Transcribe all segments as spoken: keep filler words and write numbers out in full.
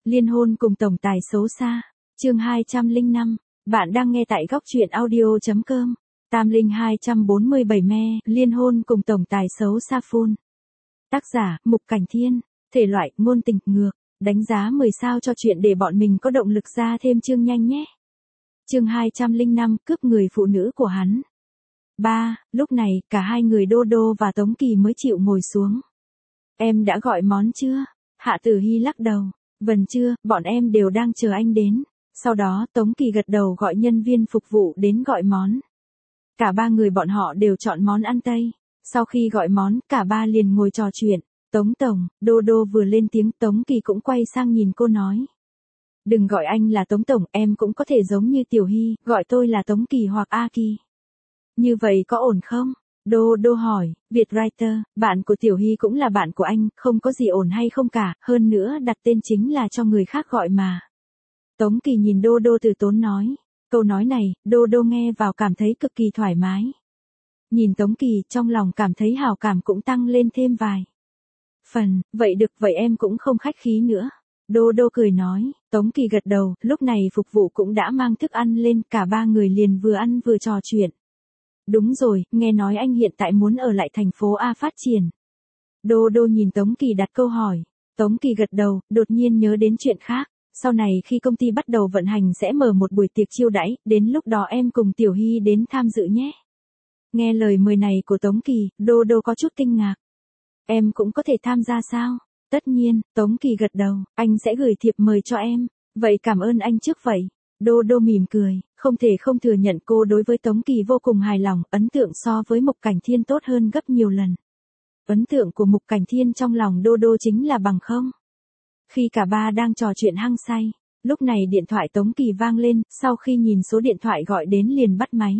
Liên hôn cùng tổng tài xấu xa, chương hai trăm lẻ năm, bạn đang nghe tại góc truyện audio.com, Tam Linh hai trăm bốn mươi bảy me, liên hôn cùng tổng tài xấu xa full. Tác giả, Mục Cảnh Thiên, thể loại, ngôn tình, ngược, đánh giá mười sao cho chuyện để bọn mình có động lực ra thêm chương nhanh nhé. Chương hai trăm lẻ năm, cướp người phụ nữ của hắn. ba. Lúc này, cả hai người Đô Đô và Tống Kỳ mới chịu ngồi xuống. Em đã gọi món chưa? Hạ Tử Hy lắc đầu. Vần chưa, bọn em đều đang chờ anh đến. Sau đó Tống Kỳ gật đầu gọi nhân viên phục vụ đến gọi món. Cả ba người bọn họ đều chọn món ăn Tây. Sau khi gọi món, cả ba liền ngồi trò chuyện. Tống Tổng, Đô Đô vừa lên tiếng, Tống Kỳ cũng quay sang nhìn cô nói. Đừng gọi anh là Tống Tổng, em cũng có thể giống như Tiểu Hy, gọi tôi là Tống Kỳ hoặc A Kỳ. Như vậy có ổn không? Đô Đô hỏi, Việt Writer, bạn của Tiểu Hy cũng là bạn của anh, không có gì ổn hay không cả, hơn nữa đặt tên chính là cho người khác gọi mà. Tống Kỳ nhìn Đô Đô từ tốn nói, câu nói này, Đô Đô nghe vào cảm thấy cực kỳ thoải mái. Nhìn Tống Kỳ, trong lòng cảm thấy hào cảm cũng tăng lên thêm vài phần, vậy được, vậy em cũng không khách khí nữa. Đô Đô cười nói, Tống Kỳ gật đầu, lúc này phục vụ cũng đã mang thức ăn lên, cả ba người liền vừa ăn vừa trò chuyện. Đúng rồi, nghe nói anh hiện tại muốn ở lại thành phố A phát triển. Đô Đô nhìn Tống Kỳ đặt câu hỏi. Tống Kỳ gật đầu, đột nhiên nhớ đến chuyện khác. Sau này khi công ty bắt đầu vận hành sẽ mở một buổi tiệc chiêu đãi, đến lúc đó em cùng Tiểu Hy đến tham dự nhé. Nghe lời mời này của Tống Kỳ, Đô Đô có chút kinh ngạc. Em cũng có thể tham gia sao? Tất nhiên, Tống Kỳ gật đầu, anh sẽ gửi thiệp mời cho em. Vậy cảm ơn anh trước vậy. Đô Đô mỉm cười, không thể không thừa nhận cô đối với Tống Kỳ vô cùng hài lòng, ấn tượng so với Mục Cảnh Thiên tốt hơn gấp nhiều lần. Ấn tượng của Mục Cảnh Thiên trong lòng Đô Đô chính là bằng không. Khi cả ba đang trò chuyện hăng say, lúc này điện thoại Tống Kỳ vang lên, sau khi nhìn số điện thoại gọi đến liền bắt máy.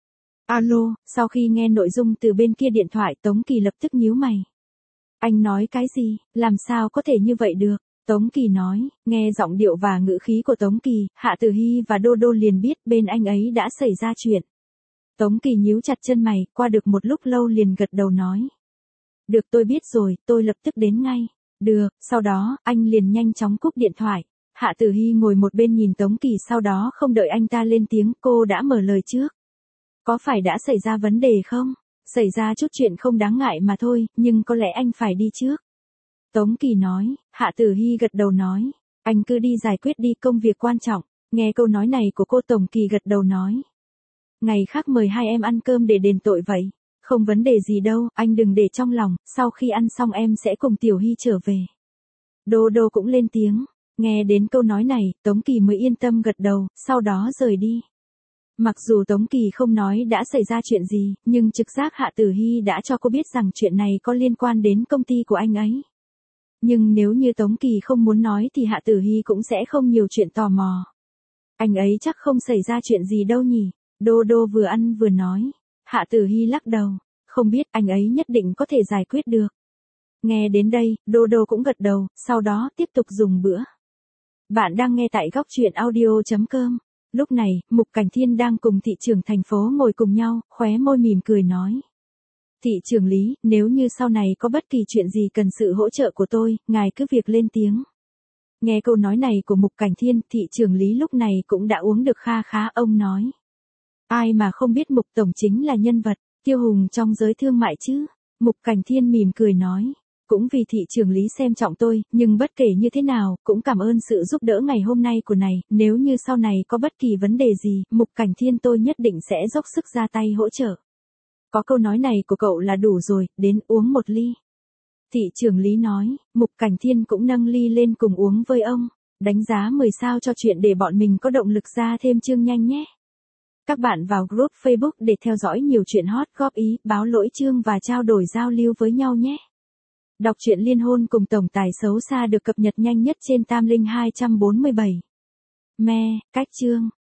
Alo, sau khi nghe nội dung từ bên kia điện thoại Tống Kỳ lập tức nhíu mày. Anh nói cái gì, làm sao có thể như vậy được? Tống Kỳ nói, nghe giọng điệu và ngữ khí của Tống Kỳ, Hạ Tử Hy và Đô Đô liền biết bên anh ấy đã xảy ra chuyện. Tống Kỳ nhíu chặt chân mày, qua được một lúc lâu liền gật đầu nói. Được, tôi biết rồi, tôi lập tức đến ngay. Được, sau đó, anh liền nhanh chóng cúp điện thoại. Hạ Tử Hy ngồi một bên nhìn Tống Kỳ, sau đó không đợi anh ta lên tiếng, cô đã mở lời trước. Có phải đã xảy ra vấn đề không? Xảy ra chút chuyện không đáng ngại mà thôi, nhưng có lẽ anh phải đi trước. Tống Kỳ nói, Hạ Tử Hy gật đầu nói, anh cứ đi giải quyết đi, công việc quan trọng. Nghe câu nói này của cô, Tống Kỳ gật đầu nói. Ngày khác mời hai em ăn cơm để đền tội vậy. Không vấn đề gì đâu, anh đừng để trong lòng, sau khi ăn xong em sẽ cùng Tiểu Hy trở về. Đô Đô cũng lên tiếng, nghe đến câu nói này, Tống Kỳ mới yên tâm gật đầu, sau đó rời đi. Mặc dù Tống Kỳ không nói đã xảy ra chuyện gì, nhưng trực giác Hạ Tử Hy đã cho cô biết rằng chuyện này có liên quan đến công ty của anh ấy. Nhưng nếu như Tống Kỳ không muốn nói thì Hạ Tử Hy cũng sẽ không nhiều chuyện tò mò. Anh ấy chắc không xảy ra chuyện gì đâu nhỉ? Đô Đô vừa ăn vừa nói. Hạ Tử Hy lắc đầu, không biết, anh ấy nhất định có thể giải quyết được. Nghe đến đây, Đô Đô cũng gật đầu, sau đó tiếp tục dùng bữa. Bạn đang nghe tại góc truyện audio.com. Lúc này, Mục Cảnh Thiên đang cùng thị trưởng thành phố ngồi cùng nhau, khóe môi mỉm cười nói. Thị trưởng Lý, nếu như sau này có bất kỳ chuyện gì cần sự hỗ trợ của tôi, ngài cứ việc lên tiếng. Nghe câu nói này của Mục Cảnh Thiên, thị trưởng Lý lúc này cũng đã uống được kha khá, ông nói. Ai mà không biết Mục Tổng chính là nhân vật, kiêu hùng trong giới thương mại chứ. Mục Cảnh Thiên mỉm cười nói. Cũng vì thị trưởng Lý xem trọng tôi, nhưng bất kể như thế nào, cũng cảm ơn sự giúp đỡ ngày hôm nay của này, nếu như sau này có bất kỳ vấn đề gì, Mục Cảnh Thiên tôi nhất định sẽ dốc sức ra tay hỗ trợ. Có câu nói này của cậu là đủ rồi, đến uống một ly. Thị trưởng Lý nói, Mục Cảnh Thiên cũng nâng ly lên cùng uống với ông, đánh giá mười sao cho chuyện để bọn mình có động lực ra thêm chương nhanh nhé. Các bạn vào group Facebook để theo dõi nhiều chuyện hot, góp ý, báo lỗi chương và trao đổi giao lưu với nhau nhé. Đọc truyện liên hôn cùng tổng tài xấu xa được cập nhật nhanh nhất trên Tam Linh hai trăm bốn mươi bảy me, cách chương.